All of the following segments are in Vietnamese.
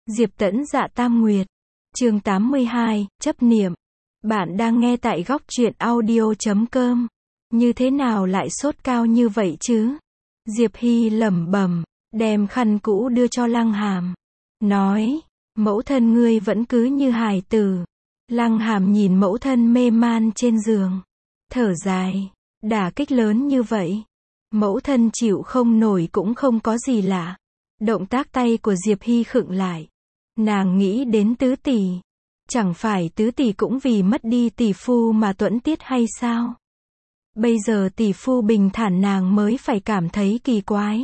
Diệp Tẫn Dạ Tam Nguyệt. Chương 82, chấp niệm. Bạn đang nghe tại góc truyện audio.com. Như thế nào lại sốt cao như vậy chứ? Diệp Hy lẩm bẩm, đem khăn cũ đưa cho Lăng Hàm. Nói, mẫu thân ngươi vẫn cứ như hài tử. Lăng Hàm nhìn mẫu thân mê man trên giường. Thở dài, đả kích lớn như vậy. Mẫu thân chịu không nổi cũng không có gì lạ. Động tác tay của Diệp Hy khựng lại. Nàng nghĩ đến tứ tỷ. Chẳng phải tứ tỷ cũng vì mất đi tỷ phu mà tuẫn tiết hay sao? Bây giờ tỷ phu bình thản nàng mới phải cảm thấy kỳ quái.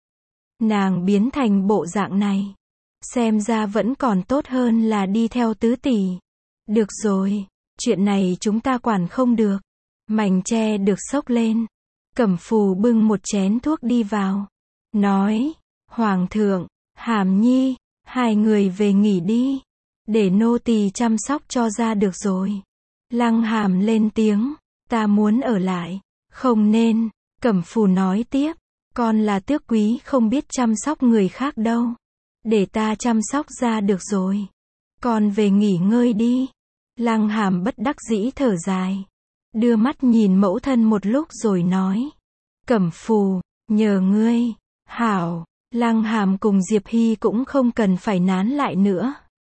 Nàng biến thành bộ dạng này. Xem ra vẫn còn tốt hơn là đi theo tứ tỷ. Được rồi, chuyện này chúng ta quản không được. Mảnh tre được xốc lên. Cẩm Phù bưng một chén thuốc đi vào. Nói, Hoàng thượng, Hàm Nhi, hai người về nghỉ đi. Để nô tỳ chăm sóc cho ra được rồi. Lăng Hàm lên tiếng, ta muốn ở lại. Không nên, Cẩm Phù nói tiếp, con là tước quý không biết chăm sóc người khác đâu. Để ta chăm sóc ra được rồi. Con về nghỉ ngơi đi. Lăng Hàm bất đắc dĩ thở dài. Đưa mắt nhìn mẫu thân một lúc rồi nói. Cẩm Phù, nhờ ngươi. Hảo, Lăng Hàm cùng Diệp Hy cũng không cần phải nán lại nữa.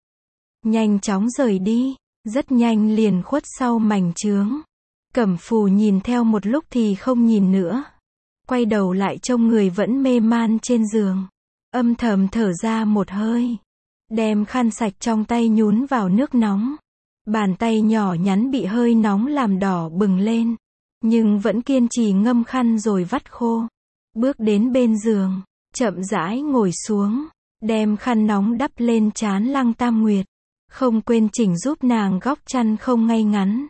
Nhanh chóng rời đi, rất nhanh liền khuất sau mảnh chướng. Cẩm Phù nhìn theo một lúc thì không nhìn nữa. Quay đầu lại trông người vẫn mê man trên giường. Âm thầm thở ra một hơi. Đem khăn sạch trong tay nhún vào nước nóng. Bàn tay nhỏ nhắn bị hơi nóng làm đỏ bừng lên. Nhưng vẫn kiên trì ngâm khăn rồi vắt khô. Bước đến bên giường, chậm rãi ngồi xuống. Đem khăn nóng đắp lên trán Lăng Tam Nguyệt. Không quên chỉnh giúp nàng góc chăn không ngay ngắn.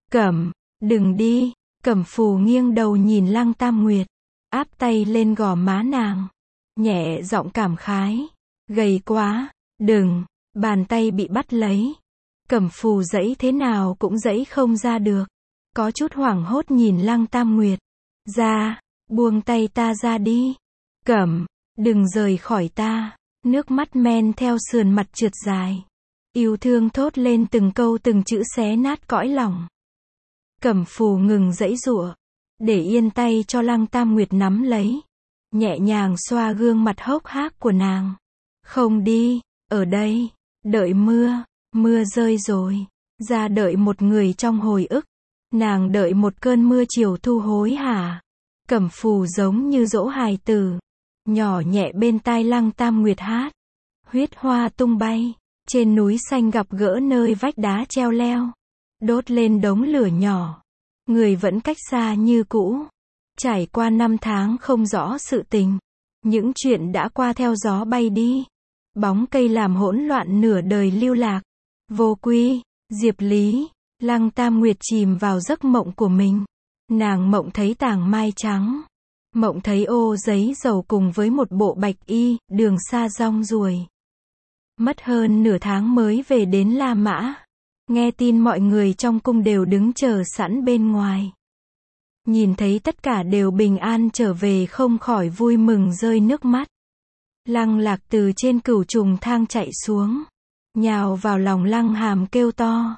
Đừng đi. Cẩm Phù nghiêng đầu nhìn Lăng Tam Nguyệt. Áp tay lên gò má nàng. Nhẹ giọng cảm khái. Gầy quá. Đừng. Bàn tay bị bắt lấy. Cẩm Phù giãy thế nào cũng giãy không ra được. Có chút hoảng hốt nhìn Lăng Tam Nguyệt. Ra. Buông tay ta ra đi. Đừng rời khỏi ta. Nước mắt men theo sườn mặt trượt dài. Yêu thương thốt lên từng câu từng chữ xé nát cõi lòng. Cẩm Phù ngừng giãy giụa. Để yên tay cho Lăng Tam Nguyệt nắm lấy. Nhẹ nhàng xoa gương mặt hốc hác của nàng. Không đi, ở đây, đợi mưa. Mưa rơi rồi. Ra đợi một người trong hồi ức. Nàng đợi một cơn mưa chiều thu hối hả. Cẩm Phù giống như dỗ hài tử. Nhỏ nhẹ bên tai Lăng Tam Nguyệt hát. Huyết hoa tung bay. Trên núi xanh gặp gỡ nơi vách đá treo leo. Đốt lên đống lửa nhỏ. Người vẫn cách xa như cũ. Trải qua 5 tháng không rõ sự tình. Những chuyện đã qua theo gió bay đi. Bóng cây làm hỗn loạn nửa đời lưu lạc. Vô Quy, Diệp Lý, Lăng Tam Nguyệt chìm vào giấc mộng của mình. Nàng mộng thấy tàng mai trắng. Mộng thấy ô giấy dầu cùng với một bộ bạch y, đường xa rong ruổi. Mất hơn nửa tháng mới về đến La Mã. Nghe tin mọi người trong cung đều đứng chờ sẵn bên ngoài. Nhìn thấy tất cả đều bình an trở về không khỏi vui mừng rơi nước mắt. Lăng Lạc từ trên cửu trùng thang chạy xuống. Nhào vào lòng Lăng Hàm kêu to.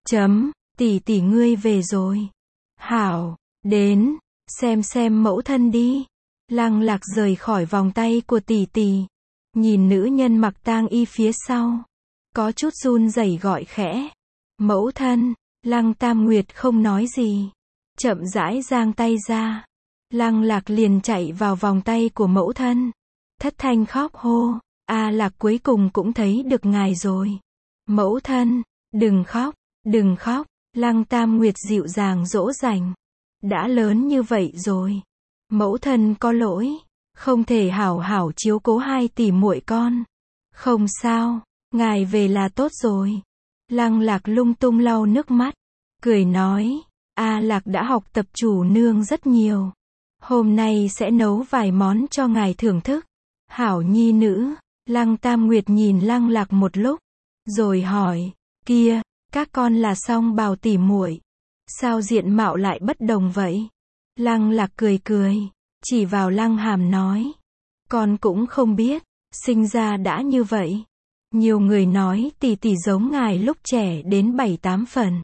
Tỷ tỷ ngươi về rồi. Hảo, đến, xem mẫu thân đi. Lăng Lạc rời khỏi vòng tay của tỷ tỷ. Nhìn nữ nhân mặc tang y phía sau. Có chút run rẩy gọi khẽ. Mẫu thân. Lăng Tam Nguyệt không nói gì. Chậm rãi giang tay ra. Lăng Lạc liền chạy vào vòng tay của mẫu thân. Thất thanh khóc hô. A Lạc cuối cùng cũng thấy được ngài rồi. Mẫu thân. Đừng khóc. Đừng khóc. Lăng Tam Nguyệt dịu dàng dỗ dành. Đã lớn như vậy rồi. Mẫu thân có lỗi. Không thể hảo hảo chiếu cố hai tỷ muội con. Không sao. Ngài về là tốt rồi. Lăng Lạc lung tung lau nước mắt. Cười nói. A Lạc đã học tập chủ nương rất nhiều. Hôm nay sẽ nấu vài món cho ngài thưởng thức. Hảo nhi nữ. Lăng Tam Nguyệt nhìn Lăng Lạc một lúc. Rồi hỏi. Kia, các con là song bào tỷ muội. Sao diện mạo lại bất đồng vậy? Lăng Lạc cười cười. Chỉ vào Lăng Hàm nói. Con cũng không biết. Sinh ra đã như vậy. Nhiều người nói tỷ tỷ giống ngài lúc trẻ đến 7-8 phần.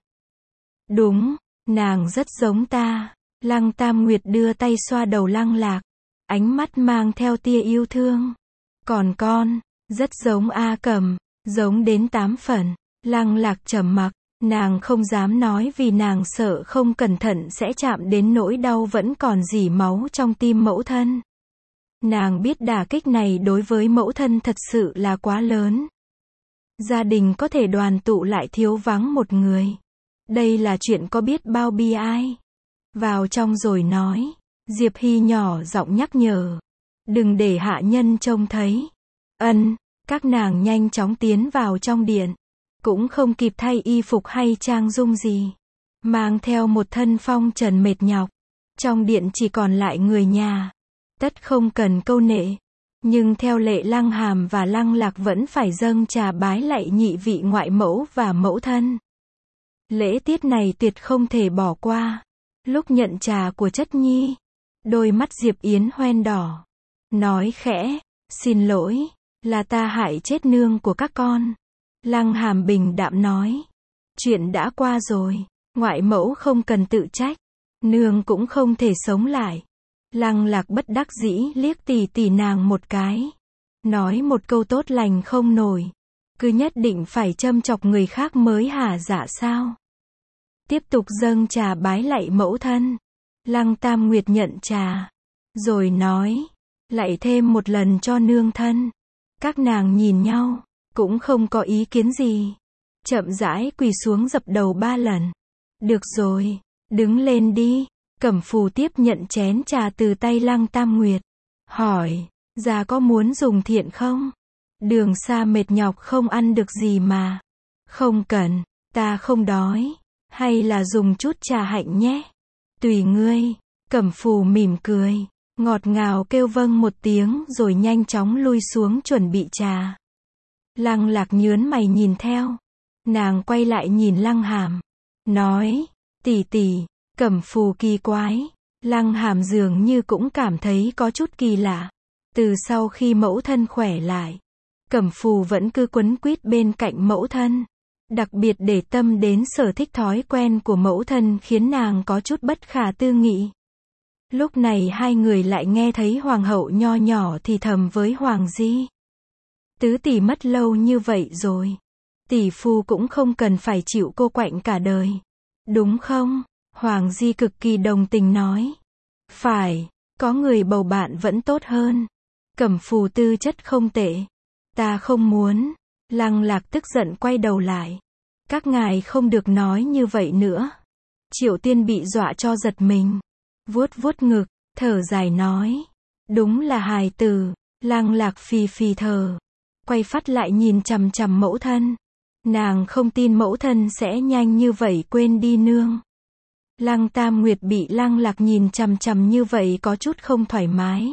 Đúng, nàng rất giống ta. Lăng Tam Nguyệt đưa tay xoa đầu Lăng Lạc, ánh mắt mang theo tia yêu thương. Còn con, rất giống A Cẩm, giống đến 8 phần. Lăng Lạc trầm mặc, nàng không dám nói vì nàng sợ không cẩn thận sẽ chạm đến nỗi đau vẫn còn rỉ máu trong tim mẫu thân. Nàng biết đả kích này đối với mẫu thân thật sự là quá lớn. Gia đình có thể đoàn tụ lại thiếu vắng một người. Đây là chuyện có biết bao bi ai. Vào trong rồi nói. Diệp Hy nhỏ giọng nhắc nhở. Đừng để hạ nhân trông thấy. Ân, các nàng nhanh chóng tiến vào trong điện. Cũng không kịp thay y phục hay trang dung gì. Mang theo một thân phong trần mệt nhọc. Trong điện chỉ còn lại người nhà. Tất không cần câu nệ. Nhưng theo lệ Lăng Hàm và Lăng Lạc vẫn phải dâng trà bái lạy nhị vị ngoại mẫu và mẫu thân. Lễ tiết này tuyệt không thể bỏ qua. Lúc nhận trà của chất nhi, đôi mắt Diệp Yến hoen đỏ. Nói khẽ, xin lỗi, là ta hại chết nương của các con. Lăng Hàm bình đạm nói, chuyện đã qua rồi, ngoại mẫu không cần tự trách, nương cũng không thể sống lại. Lăng Lạc bất đắc dĩ liếc tỷ tỷ nàng một cái. Nói một câu tốt lành không nổi. Cứ nhất định phải châm chọc người khác mới hả dạ sao? Tiếp tục dâng trà bái lạy mẫu thân. Lăng Tam Nguyệt nhận trà. Rồi nói. Lạy thêm một lần cho nương thân. Các nàng nhìn nhau. Cũng không có ý kiến gì. Chậm rãi quỳ xuống dập đầu 3 lần. Được rồi. Đứng lên đi. Cẩm Phù tiếp nhận chén trà từ tay Lăng Tam Nguyệt. Hỏi. Già có muốn dùng thiện không? Đường xa mệt nhọc không ăn được gì mà. Không cần. Ta không đói. Hay là dùng chút trà hạnh nhé. Tùy ngươi. Cẩm Phù mỉm cười. Ngọt ngào kêu vâng một tiếng rồi nhanh chóng lui xuống chuẩn bị trà. Lăng Lạc nhớn mày nhìn theo. Nàng quay lại nhìn Lăng Hàm. Nói. Tỷ tỷ. Cẩm Phù kỳ quái. Lăng Hàm dường như cũng cảm thấy có chút kỳ lạ. Từ sau khi mẫu thân khỏe lại, Cẩm Phù vẫn cứ quấn quýt bên cạnh mẫu thân. Đặc biệt để tâm đến sở thích thói quen của mẫu thân khiến nàng có chút bất khả tư nghị. Lúc này hai người lại nghe thấy hoàng hậu nho nhỏ thì thầm với Hoàng Di. Tứ tỷ mất lâu như vậy rồi. Tỷ phu cũng không cần phải chịu cô quạnh cả đời. Đúng không? Hoàng Di cực kỳ đồng tình nói. Phải, có người bầu bạn vẫn tốt hơn. Cẩm Phù tư chất không tệ. Ta không muốn. Lăng Lạc tức giận quay đầu lại. Các ngài không được nói như vậy nữa. Triệu Tiên bị dọa cho giật mình. Vuốt vuốt ngực, thở dài nói. Đúng là hài tử. Lăng Lạc phì phì thở. Quay phát lại nhìn chằm chằm mẫu thân. Nàng không tin mẫu thân sẽ nhanh như vậy quên đi nương. Lăng Tam Nguyệt bị Lăng Lạc nhìn chằm chằm như vậy có chút không thoải mái.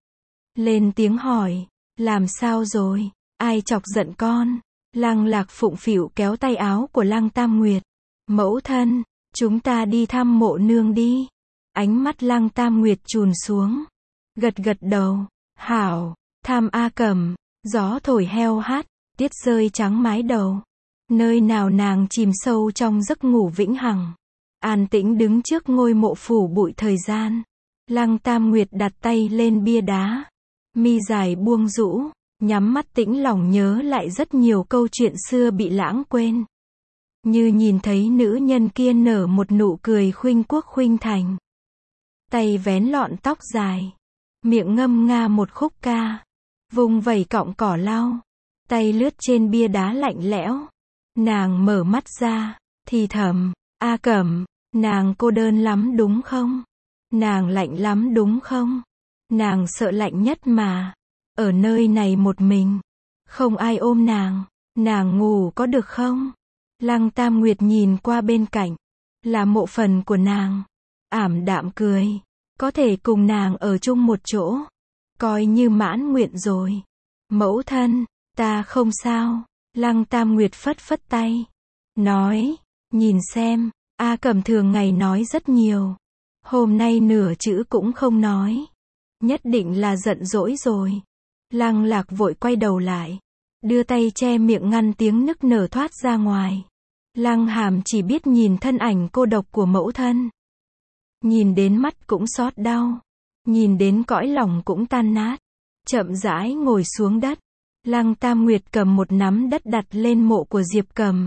Lên tiếng hỏi. Làm sao rồi? Ai chọc giận con? Lăng Lạc phụng phịu kéo tay áo của Lăng Tam Nguyệt. Mẫu thân, chúng ta đi thăm mộ nương đi. Ánh mắt Lăng Tam Nguyệt chùn xuống. Gật gật đầu. Hảo, thăm A Cẩm. Gió thổi heo hát, tiết rơi trắng mái đầu. Nơi nào nàng chìm sâu trong giấc ngủ vĩnh hằng. An tĩnh đứng trước ngôi mộ phủ bụi thời gian. Lăng Tam Nguyệt đặt tay lên bia đá. Mi dài buông rũ, nhắm mắt tĩnh lòng nhớ lại rất nhiều câu chuyện xưa bị lãng quên. Như nhìn thấy nữ nhân kia nở một nụ cười khuynh quốc khuynh thành. Tay vén lọn tóc dài. Miệng ngâm nga một khúc ca. Vùng vẩy cọng cỏ lau. Tay lướt trên bia đá lạnh lẽo. Nàng mở mắt ra, thì thầm. A Cẩm, nàng cô đơn lắm đúng không? Nàng lạnh lắm đúng không? Nàng sợ lạnh nhất mà. Ở nơi này một mình. Không ai ôm nàng. Nàng ngủ có được không? Lăng Tam Nguyệt nhìn qua bên cạnh. Là mộ phần của nàng. Ảm đạm cười. Có thể cùng nàng ở chung một chỗ. Coi như mãn nguyện rồi. Mẫu thân, ta không sao. Lăng Tam Nguyệt phất phất tay. Nói, nhìn xem, A Cẩm thường ngày nói rất nhiều. Hôm nay nửa chữ cũng không nói. Nhất định là giận dỗi rồi. Lăng Lạc vội quay đầu lại. đưa tay che miệng ngăn tiếng nức nở thoát ra ngoài. Lăng Hàm chỉ biết nhìn thân ảnh cô độc của mẫu thân. Nhìn đến mắt cũng xót đau. Nhìn đến cõi lòng cũng tan nát. Chậm rãi ngồi xuống đất. Lăng Tam Nguyệt cầm một nắm đất đặt lên mộ của Diệp Cầm.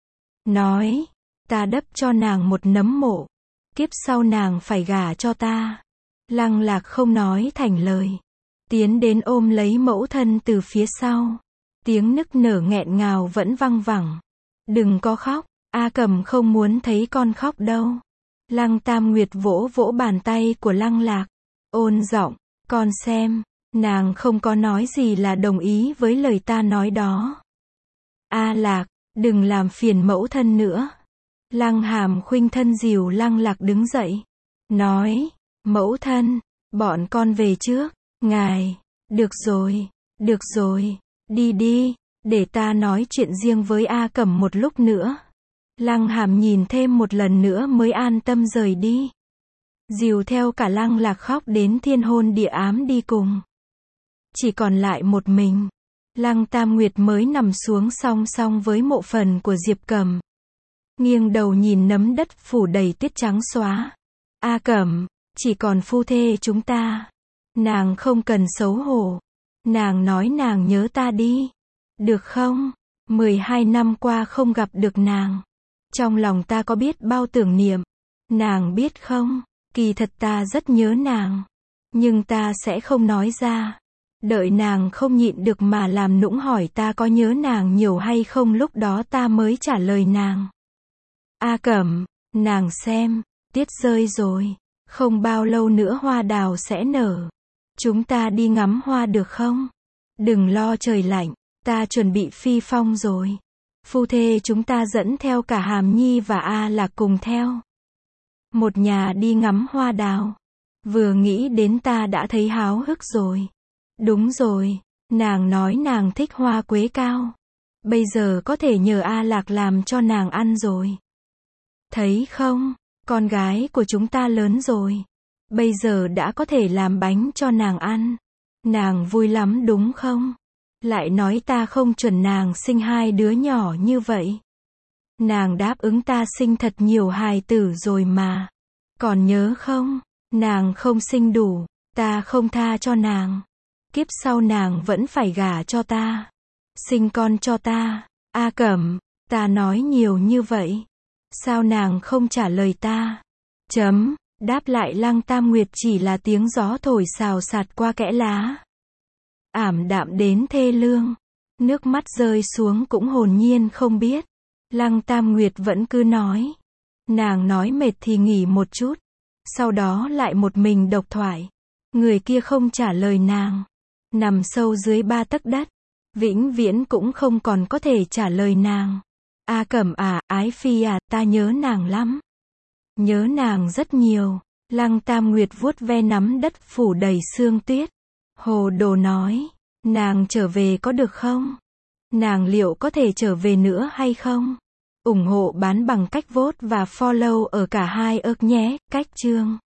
Nói, ta đắp cho nàng một nấm mộ. Kiếp sau nàng phải gả cho ta. Lăng Lạc không nói thành lời. Tiến đến ôm lấy mẫu thân từ phía sau. Tiếng nức nở nghẹn ngào vẫn văng vẳng. Đừng có khóc, A Cẩm không muốn thấy con khóc đâu. Lăng Tam Nguyệt vỗ vỗ bàn tay của Lăng Lạc. Ôn giọng, con xem, nàng không có nói gì là đồng ý với lời ta nói đó. A Lạc, đừng làm phiền mẫu thân nữa. Lăng Hàm khuynh thân dìu Lăng Lạc đứng dậy. Nói, mẫu thân, bọn con về trước. Ngài, được rồi, đi đi, để ta nói chuyện riêng với A Cẩm một lúc nữa. Lăng Hàm nhìn thêm một lần nữa mới an tâm rời đi. Dìu theo cả Lăng Lạc khóc đến thiên hôn địa ám đi cùng. Chỉ còn lại một mình. Lăng Tam Nguyệt mới nằm xuống song song với mộ phần của Diệp Cầm. Nghiêng đầu nhìn nấm đất phủ đầy tuyết trắng xóa. A Cẩm, chỉ còn phu thê chúng ta. Nàng không cần xấu hổ. Nàng nói nàng nhớ ta đi. Được không? 12 năm qua không gặp được nàng. Trong lòng ta có biết bao tưởng niệm. Nàng biết không? Kỳ thật ta rất nhớ nàng. Nhưng ta sẽ không nói ra. Đợi nàng không nhịn được mà làm nũng hỏi ta có nhớ nàng nhiều hay không, lúc đó ta mới trả lời nàng. A Cẩm, nàng xem, tiết rơi rồi. Không bao lâu nữa hoa đào sẽ nở. Chúng ta đi ngắm hoa được không? Đừng lo trời lạnh, ta chuẩn bị phi phong rồi. Phu thê chúng ta dẫn theo cả Hàm Nhi và A Lạc cùng theo. Một nhà đi ngắm hoa đào. Vừa nghĩ đến ta đã thấy háo hức rồi. Đúng rồi, nàng nói nàng thích hoa quế cao. Bây giờ có thể nhờ A Lạc làm cho nàng ăn rồi. Thấy không, con gái của chúng ta lớn rồi. Bây giờ đã có thể làm bánh cho nàng ăn. Nàng vui lắm đúng không? Lại nói ta không chuẩn nàng sinh 2 đứa nhỏ như vậy. Nàng đáp ứng ta sinh thật nhiều hài tử rồi mà. Còn nhớ không? Nàng không sinh đủ, ta không tha cho nàng. Kiếp sau nàng vẫn phải gả cho ta. Sinh con cho ta. A Cẩm, ta nói nhiều như vậy. Sao nàng không trả lời ta? Đáp lại Lăng Tam Nguyệt chỉ là tiếng gió thổi xào xạc qua kẽ lá. Ảm đạm đến thê lương. Nước mắt rơi xuống cũng hồn nhiên không biết. Lăng Tam Nguyệt vẫn cứ nói. Nàng nói mệt thì nghỉ một chút. Sau đó lại một mình độc thoại. Người kia không trả lời nàng. Nằm sâu dưới 3 tấc đất. Vĩnh viễn cũng không còn có thể trả lời nàng. A Cẩm à, ái phi à, ta nhớ nàng lắm. Nhớ nàng rất nhiều. Lăng Tam Nguyệt vuốt ve nắm đất phủ đầy sương tuyết. Hồ đồ nói. Nàng trở về có được không? Nàng liệu có thể trở về nữa hay không? ủng hộ bán bằng cách vote và follow ở cả hai ớc nhé, cách chương.